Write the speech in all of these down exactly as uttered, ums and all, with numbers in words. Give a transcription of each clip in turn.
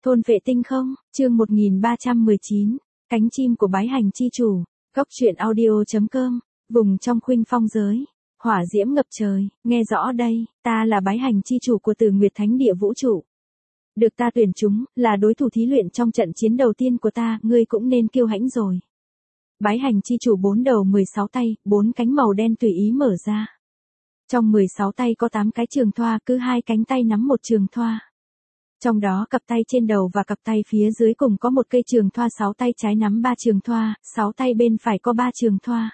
Thôn vệ tinh không, chương một nghìn ba trăm mười chín, cánh chim của bái hành chi chủ, góc truyện audio chấm com, vùng trong khuynh phong giới, hỏa diễm ngập trời, nghe rõ đây, ta là bái hành chi chủ của Từ Nguyệt Thánh Địa vũ trụ. Được ta tuyển chúng, là đối thủ thí luyện trong trận chiến đầu tiên của ta, ngươi cũng nên kiêu hãnh rồi. Bái hành chi chủ bốn đầu mười sáu tay, bốn cánh màu đen tùy ý mở ra. Trong mười sáu tay có tám cái trường thoa, cứ hai cánh tay nắm một trường thoa. Trong đó cặp tay trên đầu và cặp tay phía dưới cùng có một cây trường thoa, sáu tay trái nắm ba trường thoa, sáu tay bên phải có ba trường thoa.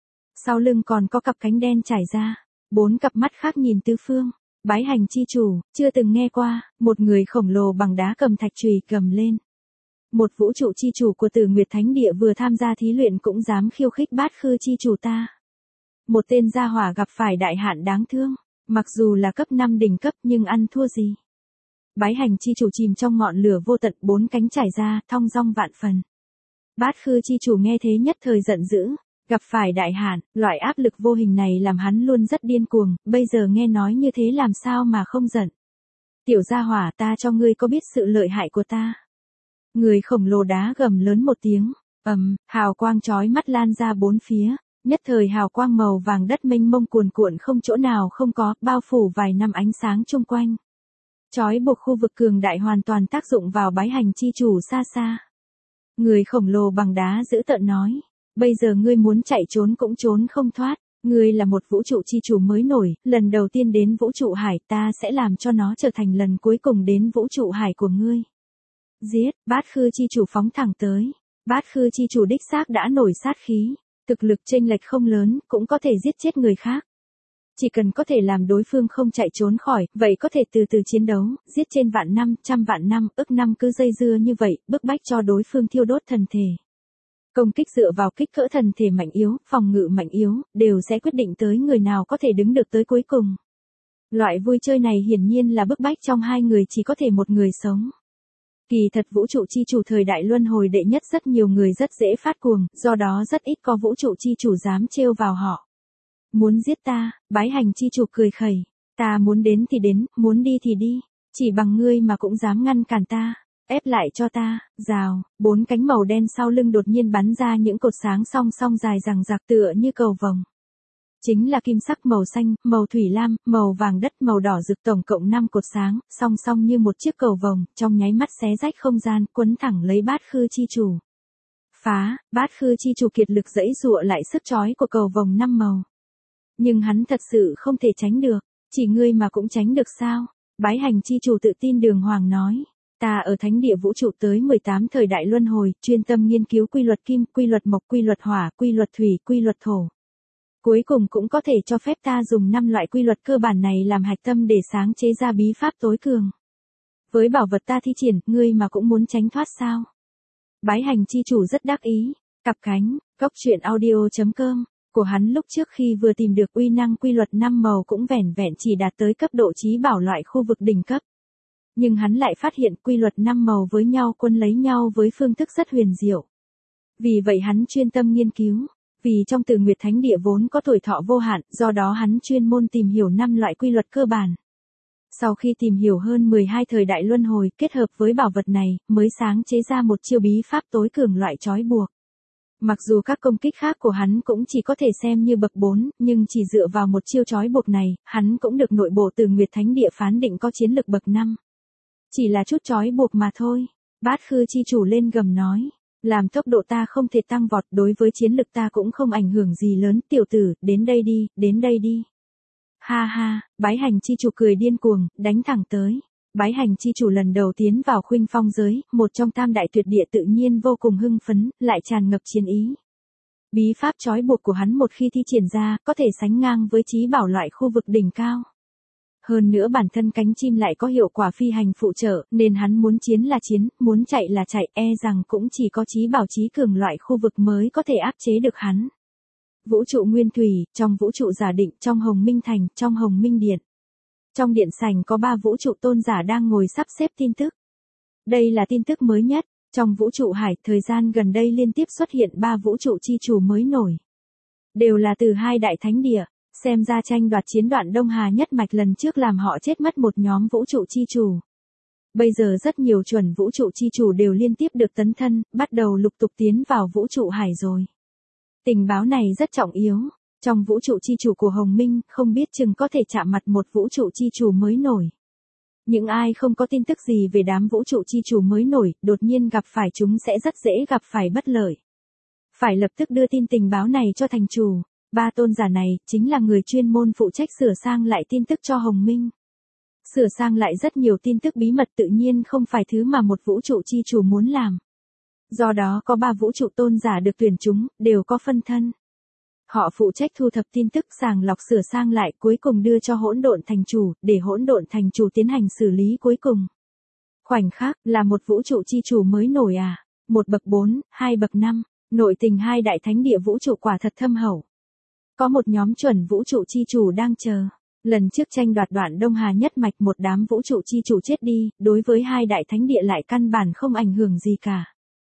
Sau lưng còn có cặp cánh đen trải ra, bốn cặp mắt khác nhìn tứ phương. Bái hành chi chủ, chưa từng nghe qua, một người khổng lồ bằng đá cầm thạch chùy cầm lên. Một vũ trụ chi chủ của Từ Nguyệt Thánh Địa vừa tham gia thí luyện cũng dám khiêu khích Bát Khư chi chủ ta. Một tên gia hỏa gặp phải đại hạn đáng thương, mặc dù là cấp năm đỉnh cấp nhưng ăn thua gì. Bái hành chi chủ chìm trong ngọn lửa vô tận, bốn cánh trải ra, thong dong vạn phần. Bát Khư chi chủ nghe thế nhất thời giận dữ, gặp phải đại hạn, loại áp lực vô hình này làm hắn luôn rất điên cuồng, bây giờ nghe nói như thế làm sao mà không giận. Tiểu gia hỏa, ta cho ngươi có biết sự lợi hại của ta. Người khổng lồ đá gầm lớn một tiếng, ầm, hào quang chói mắt lan ra bốn phía, nhất thời hào quang màu vàng đất mênh mông cuồn cuộn không chỗ nào không có, bao phủ vài năm ánh sáng chung quanh. Chói buộc khu vực cường đại hoàn toàn tác dụng vào bái hành chi chủ xa xa. Người khổng lồ bằng đá dữ tợn nói, bây giờ ngươi muốn chạy trốn cũng trốn không thoát, ngươi là một vũ trụ chi chủ mới nổi, lần đầu tiên đến vũ trụ hải, ta sẽ làm cho nó trở thành lần cuối cùng đến vũ trụ hải của ngươi. Giết, Bát Khư chi chủ phóng thẳng tới. Bát Khư chi chủ đích xác đã nổi sát khí, thực lực chênh lệch không lớn, cũng có thể giết chết người khác. Chỉ cần có thể làm đối phương không chạy trốn khỏi, vậy có thể từ từ chiến đấu, giết trên vạn năm, trăm vạn năm, ức năm cứ dây dưa như vậy, bức bách cho đối phương thiêu đốt thần thể. Công kích dựa vào kích cỡ thần thể mạnh yếu, phòng ngự mạnh yếu, đều sẽ quyết định tới người nào có thể đứng được tới cuối cùng. Loại vui chơi này hiển nhiên là bức bách trong hai người chỉ có thể một người sống. Kỳ thật vũ trụ chi chủ thời đại luân hồi đệ nhất rất nhiều người rất dễ phát cuồng, do đó rất ít có vũ trụ chi chủ dám trêu vào họ. Muốn giết ta, bái hành chi chủ cười khẩy, ta muốn đến thì đến, muốn đi thì đi, chỉ bằng ngươi mà cũng dám ngăn cản ta, ép lại cho ta, rào, bốn cánh màu đen sau lưng đột nhiên bắn ra những cột sáng song song dài rằng rạc tựa như cầu vồng. Chính là kim sắc, màu xanh, màu thủy lam, màu vàng đất, màu đỏ rực, tổng cộng năm cột sáng, song song như một chiếc cầu vồng, trong nháy mắt xé rách không gian, quấn thẳng lấy Bát Khư chi chủ. Phá, Bát Khư chi chủ kiệt lực giãy giụa lại sức trói của cầu vồng năm màu. Nhưng hắn thật sự không thể tránh được, chỉ ngươi mà cũng tránh được sao? Bái hành chi chủ tự tin đường hoàng nói, ta ở thánh địa vũ trụ tới mười tám thời đại luân hồi, chuyên tâm nghiên cứu quy luật kim, quy luật mộc, quy luật hỏa, quy luật thủy, quy luật thổ. Cuối cùng cũng có thể cho phép ta dùng năm loại quy luật cơ bản này làm hạch tâm để sáng chế ra bí pháp tối cường. Với bảo vật ta thi triển, ngươi mà cũng muốn tránh thoát sao? Bái hành chi chủ rất đắc ý, cặp cánh, góc truyện audio chấm com, của hắn lúc trước khi vừa tìm được uy năng quy luật năm màu cũng vẻn vẹn chỉ đạt tới cấp độ trí bảo loại khu vực đỉnh cấp. Nhưng hắn lại phát hiện quy luật năm màu với nhau quân lấy nhau với phương thức rất huyền diệu. Vì vậy hắn chuyên tâm nghiên cứu. Vì trong Từ Nguyệt Thánh Địa vốn có tuổi thọ vô hạn, do đó hắn chuyên môn tìm hiểu năm loại quy luật cơ bản. Sau khi tìm hiểu hơn mười hai thời đại luân hồi, kết hợp với bảo vật này, mới sáng chế ra một chiêu bí pháp tối cường loại trói buộc. Mặc dù các công kích khác của hắn cũng chỉ có thể xem như bậc bốn, nhưng chỉ dựa vào một chiêu trói buộc này, hắn cũng được nội bộ Từ Nguyệt Thánh Địa phán định có chiến lực bậc năm. Chỉ là chút trói buộc mà thôi. Bát Khư chi chủ lên gầm nói. Làm tốc độ ta không thể tăng vọt, đối với chiến lực ta cũng không ảnh hưởng gì lớn, tiểu tử, đến đây đi, đến đây đi. Ha ha, bái hành chi chủ cười điên cuồng, đánh thẳng tới. Bái hành chi chủ lần đầu tiến vào khuynh phong giới, một trong tam đại tuyệt địa tự nhiên vô cùng hưng phấn, lại tràn ngập chiến ý. Bí pháp trói buộc của hắn một khi thi triển ra, có thể sánh ngang với trí bảo loại khu vực đỉnh cao. Hơn nữa bản thân cánh chim lại có hiệu quả phi hành phụ trợ, nên hắn muốn chiến là chiến, muốn chạy là chạy, e rằng cũng chỉ có trí bảo trí cường loại khu vực mới có thể áp chế được hắn. Vũ trụ nguyên thủy, trong vũ trụ giả định, trong Hồng Minh Thành, trong Hồng Minh Điện. Trong điện sảnh có ba vũ trụ tôn giả đang ngồi sắp xếp tin tức. Đây là tin tức mới nhất, trong vũ trụ hải, thời gian gần đây liên tiếp xuất hiện ba vũ trụ chi chủ mới nổi. Đều là từ hai đại thánh địa. Xem ra tranh đoạt chiến đoạn Đông Hà nhất mạch lần trước làm họ chết mất một nhóm vũ trụ chi chủ. Bây giờ rất nhiều chuẩn vũ trụ chi chủ đều liên tiếp được tấn thân, bắt đầu lục tục tiến vào vũ trụ hải rồi. Tình báo này rất trọng yếu. Trong vũ trụ chi chủ của Hồng Minh, không biết chừng có thể chạm mặt một vũ trụ chi chủ mới nổi. Những ai không có tin tức gì về đám vũ trụ chi chủ mới nổi, đột nhiên gặp phải chúng sẽ rất dễ gặp phải bất lợi. Phải lập tức đưa tin tình báo này cho thành chủ. Ba tôn giả này, chính là người chuyên môn phụ trách sửa sang lại tin tức cho Hồng Minh. Sửa sang lại rất nhiều tin tức bí mật tự nhiên không phải thứ mà một vũ trụ chi chủ muốn làm. Do đó có ba vũ trụ tôn giả được tuyển chúng, đều có phân thân. Họ phụ trách thu thập tin tức sàng lọc sửa sang lại cuối cùng đưa cho hỗn độn thành chủ, để hỗn độn thành chủ tiến hành xử lý cuối cùng. Khoảnh khắc là một vũ trụ chi chủ mới nổi à, một bậc bốn, hai bậc năm, nội tình hai đại thánh địa vũ trụ quả thật thâm hậu. Có một nhóm chuẩn vũ trụ chi chủ đang chờ. Lần trước tranh đoạt đoạn Đông Hà nhất mạch một đám vũ trụ chi chủ chết đi, đối với hai đại thánh địa lại căn bản không ảnh hưởng gì cả.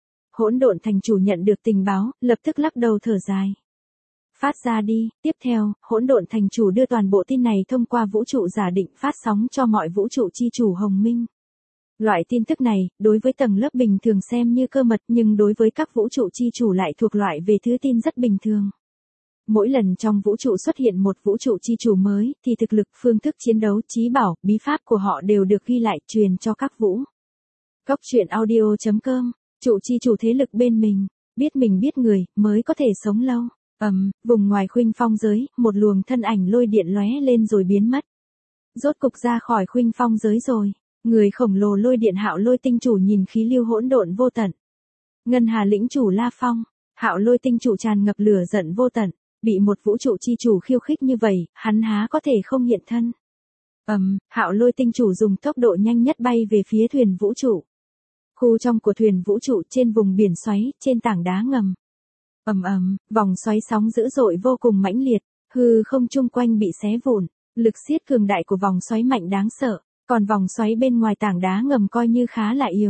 Hỗn độn thành chủ nhận được tình báo, lập tức lắc đầu thở dài. Phát ra đi, tiếp theo, hỗn độn thành chủ đưa toàn bộ tin này thông qua vũ trụ giả định phát sóng cho mọi vũ trụ chi chủ Hồng Minh. Loại tin tức này, đối với tầng lớp bình thường xem như cơ mật nhưng đối với các vũ trụ chi chủ lại thuộc loại về thứ tin rất bình thường. Mỗi lần trong vũ trụ xuất hiện một vũ trụ chi chủ mới, thì thực lực, phương thức chiến đấu, trí bảo, bí pháp của họ đều được ghi lại truyền cho các vũ. Góc truyện audio chấm com, trụ chi chủ thế lực bên mình, biết mình biết người, mới có thể sống lâu. Ầm, um, vùng ngoài khuynh phong giới, một luồng thân ảnh lôi điện lóe lên rồi biến mất. Rốt cục ra khỏi khuynh phong giới rồi, người khổng lồ lôi điện Hạo Lôi tinh chủ nhìn khí lưu hỗn độn vô tận. Ngân Hà lĩnh chủ La Phong, Hạo Lôi tinh chủ tràn ngập lửa giận vô tận. Bị một vũ trụ chi chủ khiêu khích như vậy, hắn há có thể không hiện thân. Ầm, um, Hạo Lôi tinh chủ dùng tốc độ nhanh nhất bay về phía thuyền vũ trụ. Khu trong của thuyền vũ trụ trên vùng biển xoáy, trên tảng đá ngầm. Ầm ầm, vòng xoáy sóng dữ dội vô cùng mãnh liệt, hư không chung quanh bị xé vụn, lực siết cường đại của vòng xoáy mạnh đáng sợ, còn vòng xoáy bên ngoài tảng đá ngầm coi như khá là yếu.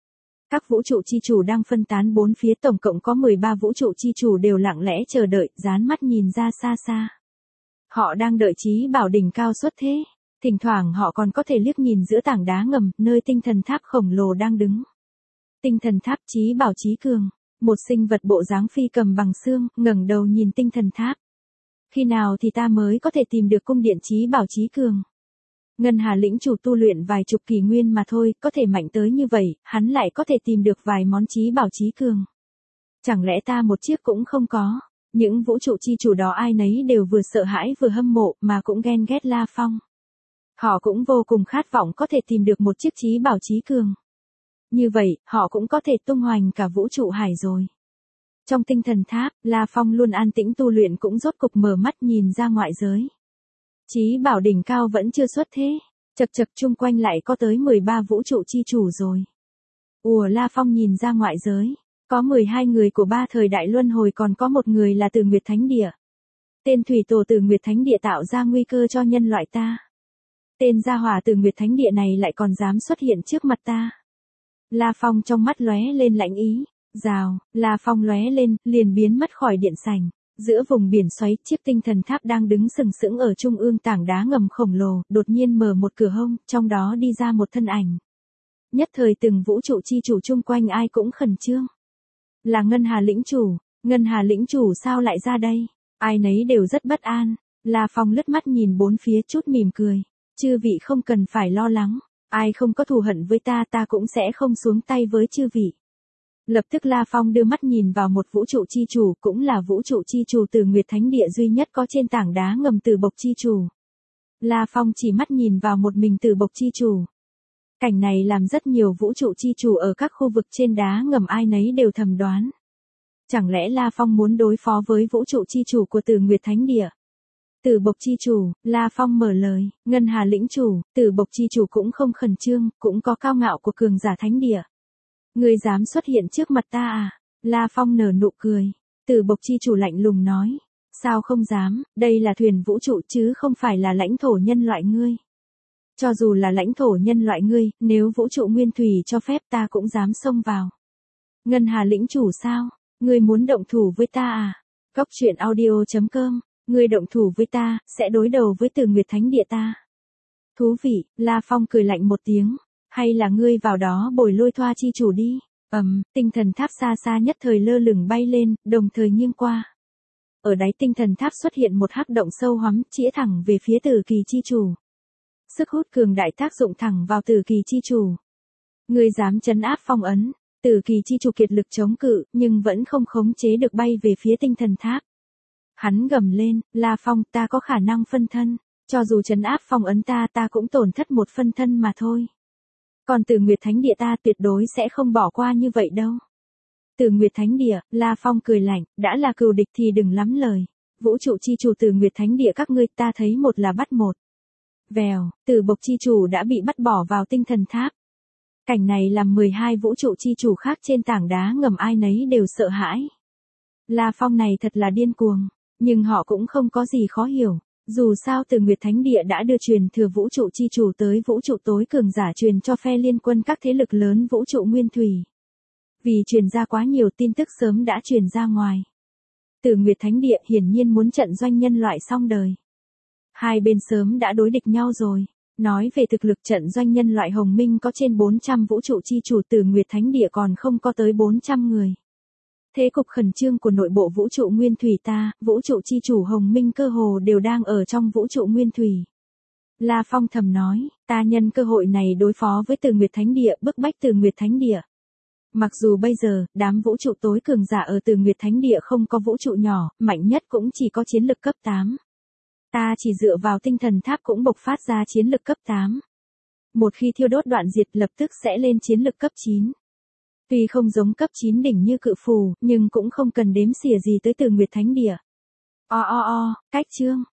Các vũ trụ chi chủ đang phân tán bốn phía, tổng cộng có mười ba vũ trụ chi chủ đều lặng lẽ chờ đợi, dán mắt nhìn ra xa xa. Họ đang đợi chí bảo đỉnh cao xuất thế, thỉnh thoảng họ còn có thể liếc nhìn giữa tảng đá ngầm, nơi tinh thần tháp khổng lồ đang đứng. Tinh thần tháp chí bảo chí cường, một sinh vật bộ dáng phi cầm bằng xương, ngẩng đầu nhìn tinh thần tháp. Khi nào thì ta mới có thể tìm được cung điện chí bảo chí cường? Ngân Hà lĩnh chủ tu luyện vài chục kỷ nguyên mà thôi, có thể mạnh tới như vậy, hắn lại có thể tìm được vài món chí bảo chí cường. Chẳng lẽ ta một chiếc cũng không có? Những vũ trụ chi chủ đó ai nấy đều vừa sợ hãi vừa hâm mộ, mà cũng ghen ghét La Phong. Họ cũng vô cùng khát vọng có thể tìm được một chiếc chí bảo chí cường. Như vậy, họ cũng có thể tung hoành cả vũ trụ hải rồi. Trong tinh thần tháp, La Phong luôn an tĩnh tu luyện cũng rốt cục mở mắt nhìn ra ngoại giới. Chí bảo đỉnh cao vẫn chưa xuất thế, chật chật chung quanh lại có tới mười ba vũ trụ chi chủ rồi. Ùa, La Phong nhìn ra ngoại giới, có mười hai người của ba thời đại luân hồi, còn có một người là từ Nguyệt Thánh Địa. Tên thủy tổ từ Nguyệt Thánh Địa tạo ra nguy cơ cho nhân loại ta. Tên gia hỏa từ Nguyệt Thánh Địa này lại còn dám xuất hiện trước mặt ta. La Phong trong mắt lóe lên lạnh ý, rào, La Phong lóe lên, liền biến mất khỏi điện sảnh. Giữa vùng biển xoáy, chiếc tinh thần tháp đang đứng sừng sững ở trung ương tảng đá ngầm khổng lồ, đột nhiên mở một cửa hông, trong đó đi ra một thân ảnh. Nhất thời từng vũ trụ chi chủ chung quanh ai cũng khẩn trương. Là Ngân Hà lĩnh chủ, Ngân Hà lĩnh chủ sao lại ra đây? Ai nấy đều rất bất an. La Phong lướt mắt nhìn bốn phía chút mỉm cười. Chư vị không cần phải lo lắng, ai không có thù hận với ta ta cũng sẽ không xuống tay với chư vị. Lập tức La Phong đưa mắt nhìn vào một vũ trụ chi chủ, cũng là vũ trụ chi chủ từ Nguyệt Thánh Địa duy nhất có trên tảng đá ngầm Từ Bộc chi chủ. La Phong chỉ mắt nhìn vào một mình Từ Bộc chi chủ. Cảnh này làm rất nhiều vũ trụ chi chủ ở các khu vực trên đá ngầm ai nấy đều thầm đoán. Chẳng lẽ La Phong muốn đối phó với vũ trụ chi chủ của Từ Nguyệt Thánh Địa? Từ Bộc chi chủ, La Phong mở lời, Ngân Hà lĩnh chủ, Từ Bộc chi chủ cũng không khẩn trương, cũng có cao ngạo của cường giả thánh địa. Ngươi dám xuất hiện trước mặt ta à? La Phong nở nụ cười. Từ Bộc chi chủ lạnh lùng nói, sao không dám, đây là thuyền vũ trụ chứ không phải là lãnh thổ nhân loại ngươi. Cho dù là lãnh thổ nhân loại ngươi, nếu vũ trụ nguyên thủy cho phép ta cũng dám xông vào. Ngân Hà lĩnh chủ sao? Ngươi muốn động thủ với ta à? Góc truyện audio chấm com, ngươi động thủ với ta, sẽ đối đầu với Từ Nguyệt Thánh Địa ta. Thú vị, La Phong cười lạnh một tiếng. Hay là ngươi vào đó bồi lôi thoa chi chủ đi. Ầm, tinh thần tháp xa xa nhất thời lơ lửng bay lên, đồng thời nghiêng qua. Ở đáy tinh thần tháp xuất hiện một hắc động sâu hoắm, chĩa thẳng về phía Tử Kỳ chi chủ. Sức hút cường đại tác dụng thẳng vào Tử Kỳ chi chủ. Ngươi dám trấn áp phong ấn? Tử Kỳ chi chủ kiệt lực chống cự, nhưng vẫn không khống chế được bay về phía tinh thần tháp. Hắn gầm lên, La Phong, ta có khả năng phân thân, cho dù trấn áp phong ấn ta ta cũng tổn thất một phân thân mà thôi. Còn Tử Nguyệt Thánh Địa ta tuyệt đối sẽ không bỏ qua như vậy đâu. Tử Nguyệt Thánh Địa, La Phong cười lạnh, đã là cừu địch thì đừng lắm lời. Vũ trụ chi chủ Tử Nguyệt Thánh Địa các ngươi ta thấy một là bắt một. Vèo, Tử Bộc chi chủ đã bị bắt bỏ vào tinh thần tháp. Cảnh này làm mười hai vũ trụ chi chủ khác trên tảng đá ngầm ai nấy đều sợ hãi. La Phong này thật là điên cuồng, nhưng họ cũng không có gì khó hiểu. Dù sao Tử Nguyệt Thánh Địa đã đưa truyền thừa vũ trụ chi chủ tới vũ trụ tối cường giả truyền cho phe liên quân các thế lực lớn vũ trụ nguyên thủy. Vì truyền ra quá nhiều tin tức sớm đã truyền ra ngoài. Tử Nguyệt Thánh Địa hiển nhiên muốn trận doanh nhân loại xong đời. Hai bên sớm đã đối địch nhau rồi. Nói về thực lực trận doanh nhân loại Hồng Minh có trên bốn trăm vũ trụ chi chủ, Tử Nguyệt Thánh Địa còn không có tới bốn trăm người. Thế cục khẩn trương của nội bộ vũ trụ nguyên thủy ta, vũ trụ chi chủ Hồng Minh cơ hồ đều đang ở trong vũ trụ nguyên thủy. La Phong thầm nói, ta nhân cơ hội này đối phó với Tử Nguyệt Thánh Địa, bức bách Tử Nguyệt Thánh Địa. Mặc dù bây giờ, đám vũ trụ tối cường giả ở Tử Nguyệt Thánh Địa không có vũ trụ nhỏ, mạnh nhất cũng chỉ có chiến lực cấp tám. Ta chỉ dựa vào tinh thần tháp cũng bộc phát ra chiến lực cấp tám. Một khi thiêu đốt đoạn diệt lập tức sẽ lên chiến lực cấp chín. Tuy không giống cấp chín đỉnh như cự phù, nhưng cũng không cần đếm xỉa gì tới Tử Nguyệt Thánh Địa. O o o, cách chương.